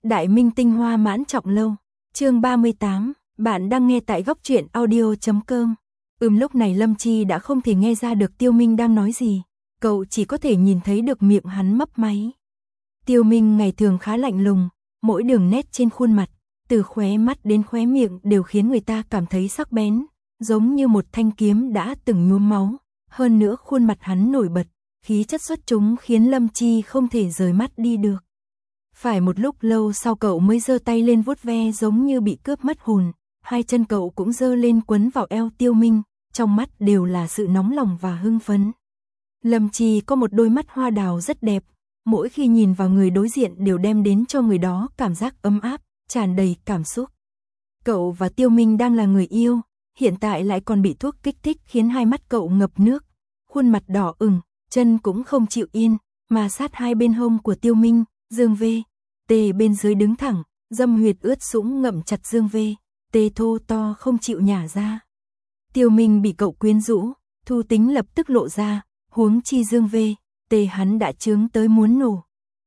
Đại minh tinh hoa mãn trọng lâu. Chương 38, bạn đang nghe tại góc truyện audio.com. Lúc này Lâm Chi đã không thể nghe ra được Tiêu Minh đang nói gì, cậu chỉ có thể nhìn thấy được miệng hắn mấp máy. Tiêu Minh ngày thường khá lạnh lùng, mỗi đường nét trên khuôn mặt, từ khóe mắt đến khóe miệng đều khiến người ta cảm thấy sắc bén, giống như một thanh kiếm đã từng nhuốm máu. Hơn nữa khuôn mặt hắn nổi bật, khí chất xuất chúng khiến Lâm Chi không thể rời mắt đi được. Phải một lúc lâu sau cậu mới giơ tay lên vuốt ve giống như bị cướp mất hồn, hai chân cậu cũng giơ lên quấn vào eo Tiêu Minh, trong mắt đều là sự nóng lòng và hưng phấn. Lâm Chi có một đôi mắt hoa đào rất đẹp, mỗi khi nhìn vào người đối diện đều đem đến cho người đó cảm giác ấm áp, tràn đầy cảm xúc. Cậu và Tiêu Minh đang là người yêu, hiện tại lại còn bị thuốc kích thích khiến hai mắt cậu ngập nước, khuôn mặt đỏ ửng, chân cũng không chịu yên, mà sát hai bên hông của Tiêu Minh, Dương V. T bên dưới đứng thẳng, dâm huyệt ướt sũng ngậm chặt Dương V. T thô to không chịu nhả ra. Tiêu Minh bị cậu quyến rũ, thu tính lập tức lộ ra, huống chi Dương V. T hắn đã chướng tới muốn nổ.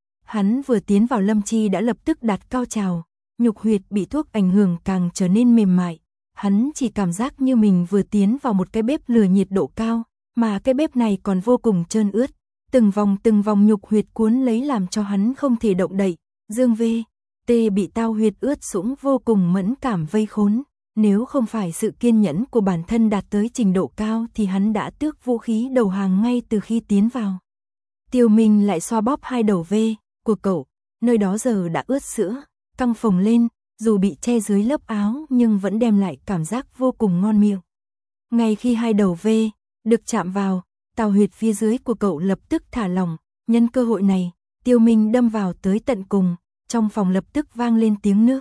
Hắn vừa tiến vào Lâm Chi đã lập tức đạt cao trào, nhục huyệt bị thuốc ảnh hưởng càng trở nên mềm mại. Hắn chỉ cảm giác như mình vừa tiến vào một cái bếp lửa nhiệt độ cao, mà cái bếp này còn vô cùng trơn ướt. Từng vòng nhục huyệt cuốn lấy làm cho hắn không thể động đậy. Dương V. T bị tao huyệt ướt sũng vô cùng mẫn cảm vây khốn. Nếu không phải sự kiên nhẫn của bản thân đạt tới trình độ cao thì hắn đã tước vũ khí đầu hàng ngay từ khi tiến vào. Tiêu Minh lại xoa bóp hai đầu V của cậu, nơi đó giờ đã ướt sữa, căng phồng lên, dù bị che dưới lớp áo nhưng vẫn đem lại cảm giác vô cùng ngon miệng. Ngay khi hai đầu V được chạm vào, tào huyệt phía dưới của cậu lập tức thả lỏng, nhân cơ hội này, Tiêu Minh đâm vào tới tận cùng, trong phòng lập tức vang lên tiếng nước.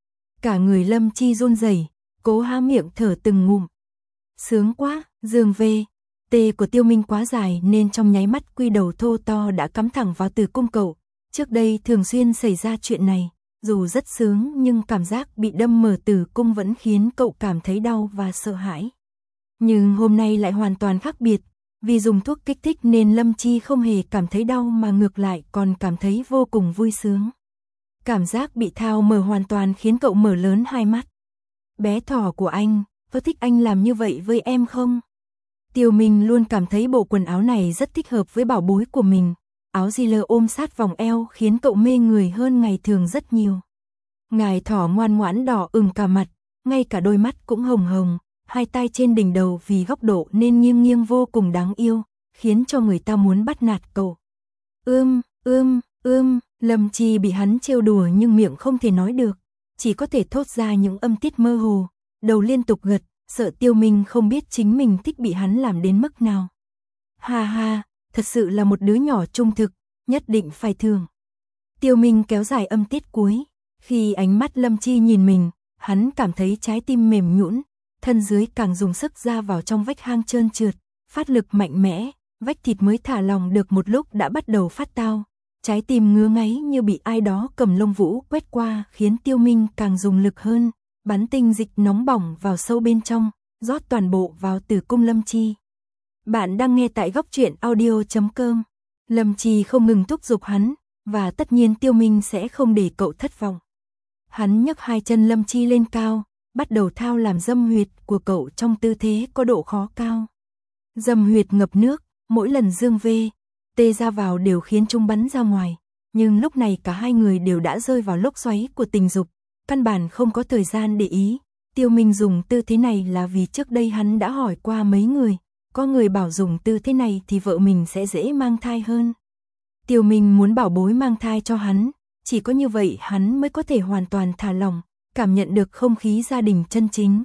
Cả người Lâm Chi run rẩy, cố há miệng thở từng ngụm. Sướng quá, Dương V. T của Tiêu Minh quá dài nên trong nháy mắt quy đầu thô to đã cắm thẳng vào tử cung cậu. Trước đây thường xuyên xảy ra chuyện này, dù rất sướng nhưng cảm giác bị đâm mở tử cung vẫn khiến cậu cảm thấy đau và sợ hãi. Nhưng hôm nay lại hoàn toàn khác biệt, vì dùng thuốc kích thích nên Lâm Chi không hề cảm thấy đau mà ngược lại còn cảm thấy vô cùng vui sướng. Cảm giác bị thao mở hoàn toàn khiến cậu mở lớn hai mắt. Bé thỏ của anh, có thích anh làm như vậy với em không? Tiêu Minh luôn cảm thấy bộ quần áo này rất thích hợp với bảo bối của mình. Áo Ziller ôm sát vòng eo khiến cậu mê người hơn ngày thường rất nhiều. Ngài thỏ ngoan ngoãn đỏ ửng cả mặt, ngay cả đôi mắt cũng hồng hồng, hai tay trên đỉnh đầu vì góc độ nên nghiêng nghiêng vô cùng đáng yêu, khiến cho người ta muốn bắt nạt cậu. Lâm Chi bị hắn trêu đùa nhưng miệng không thể nói được, chỉ có thể thốt ra những âm tiết mơ hồ, đầu liên tục gật, sợ Tiêu Minh không biết chính mình thích bị hắn làm đến mức nào. Ha ha, thật sự là một đứa nhỏ trung thực, nhất định phải thưởng. Tiêu Minh kéo dài âm tiết cuối, khi ánh mắt Lâm Chi nhìn mình, hắn cảm thấy trái tim mềm nhũn, thân dưới càng dùng sức ra vào trong vách hang trơn trượt, phát lực mạnh mẽ, vách thịt mới thả lỏng được một lúc đã bắt đầu phát tao. Trái tim ngứa ngáy như bị ai đó cầm lông vũ quét qua khiến Tiêu Minh càng dùng lực hơn, bắn tinh dịch nóng bỏng vào sâu bên trong, rót toàn bộ vào tử cung Lâm Chi. Bạn đang nghe tại góc truyện audio.com. Lâm Chi không ngừng thúc giục hắn, và tất nhiên Tiêu Minh sẽ không để cậu thất vọng. Hắn nhấc hai chân Lâm Chi lên cao, bắt đầu thao làm dâm huyệt của cậu trong tư thế có độ khó cao. Dâm huyệt ngập nước, mỗi lần Dương V. T ra vào đều khiến chúng bắn ra ngoài, nhưng lúc này cả hai người đều đã rơi vào lốc xoáy của tình dục, căn bản không có thời gian để ý. Tiêu Minh dùng tư thế này là vì trước đây hắn đã hỏi qua mấy người, có người bảo dùng tư thế này thì vợ mình sẽ dễ mang thai hơn. Tiêu Minh muốn bảo bối mang thai cho hắn, chỉ có như vậy hắn mới có thể hoàn toàn thả lỏng, cảm nhận được không khí gia đình chân chính.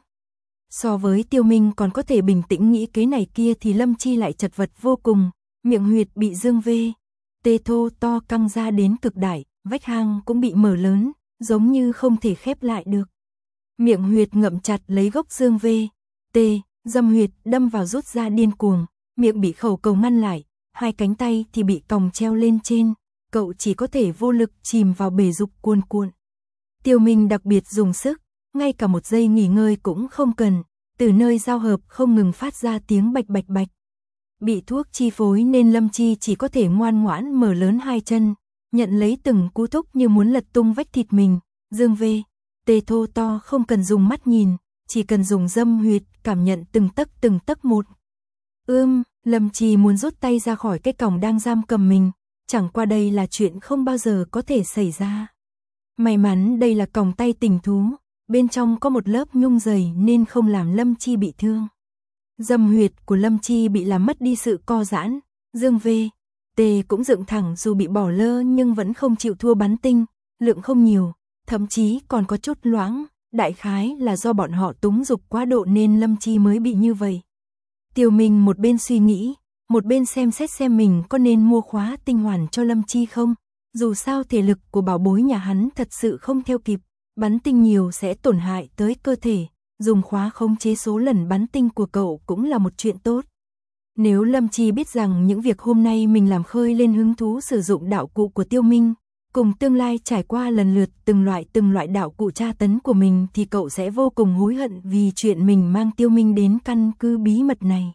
So với Tiêu Minh còn có thể bình tĩnh nghĩ kế này kia thì Lâm Chi lại chật vật vô cùng, miệng huyệt bị Dương V. T thô to căng ra đến cực đại, vách hang cũng bị mở lớn, giống như không thể khép lại được. Miệng huyệt ngậm chặt lấy gốc Dương V. T, dâm huyệt đâm vào rút ra điên cuồng, miệng bị khẩu cầu ngăn lại, hai cánh tay thì bị còng treo lên trên, cậu chỉ có thể vô lực chìm vào bể dục cuồn cuộn. Tiêu Minh đặc biệt dùng sức, ngay cả một giây nghỉ ngơi cũng không cần, từ nơi giao hợp không ngừng phát ra tiếng bạch bạch bạch. Bị thuốc chi phối nên Lâm Chi chỉ có thể ngoan ngoãn mở lớn hai chân, nhận lấy từng cú thúc như muốn lật tung vách thịt mình. Dương V. Tê thô to không cần dùng mắt nhìn, chỉ cần dùng dâm huyệt, cảm nhận từng tấc một. Lâm Chi muốn rút tay ra khỏi cái còng đang giam cầm mình, chẳng qua đây là chuyện không bao giờ có thể xảy ra. May mắn đây là còng tay tình thú, bên trong có một lớp nhung dày nên không làm Lâm Chi bị thương. Dâm huyệt của Lâm Chi bị làm mất đi sự co giãn, Dương V. Tê cũng dựng thẳng dù bị bỏ lơ nhưng vẫn không chịu thua bắn tinh, lượng không nhiều, thậm chí còn có chút loãng, đại khái là do bọn họ túng dục quá độ nên Lâm Chi mới bị như vậy. Tiêu Minh một bên suy nghĩ, một bên xem xét xem mình có nên mua khóa tinh hoàn cho Lâm Chi không, dù sao thể lực của bảo bối nhà hắn thật sự không theo kịp, bắn tinh nhiều sẽ tổn hại tới cơ thể, dùng khóa khống chế số lần bắn tinh của cậu cũng là một chuyện tốt. Nếu Lâm Chi biết rằng những việc hôm nay mình làm khơi lên hứng thú sử dụng đạo cụ của Tiêu Minh, cùng tương lai trải qua lần lượt từng loại đạo cụ tra tấn của mình thì cậu sẽ vô cùng hối hận vì chuyện mình mang Tiêu Minh đến căn cứ bí mật này.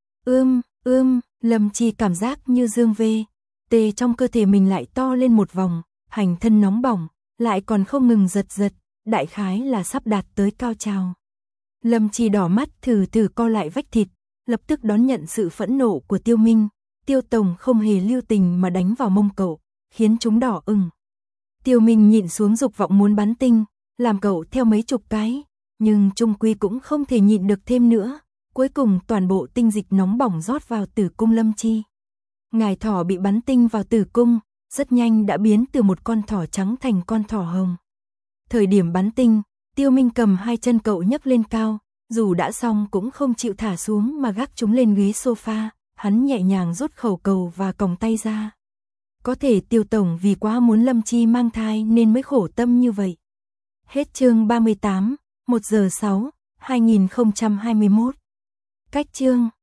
Lâm Chi cảm giác như Dương V. Tê trong cơ thể mình lại to lên một vòng, hành thân nóng bỏng, lại còn không ngừng giật, đại khái là sắp đạt tới cao trào. Lâm Chi đỏ mắt thử co lại vách thịt, lập tức đón nhận sự phẫn nộ của Tiêu Minh. Tiêu Tổng không hề lưu tình mà đánh vào mông cậu, khiến chúng đỏ ửng. Tiêu Minh nhịn xuống dục vọng muốn bắn tinh, làm cậu theo mấy chục cái, nhưng chung quy cũng không thể nhịn được thêm nữa. Cuối cùng toàn bộ tinh dịch nóng bỏng rót vào tử cung Lâm Chi. Ngài thỏ bị bắn tinh vào tử cung, rất nhanh đã biến từ một con thỏ trắng thành con thỏ hồng. Thời điểm bắn tinh, Tiêu Minh cầm hai chân cậu nhấc lên cao, dù đã xong cũng không chịu thả xuống mà gác chúng lên ghế sofa, hắn nhẹ nhàng rút khẩu cầu và còng tay ra. Có thể Tiêu Tổng vì quá muốn Lâm Chi mang thai nên mới khổ tâm như vậy. Hết chương 38, 1 giờ 6, 2021. Cách chương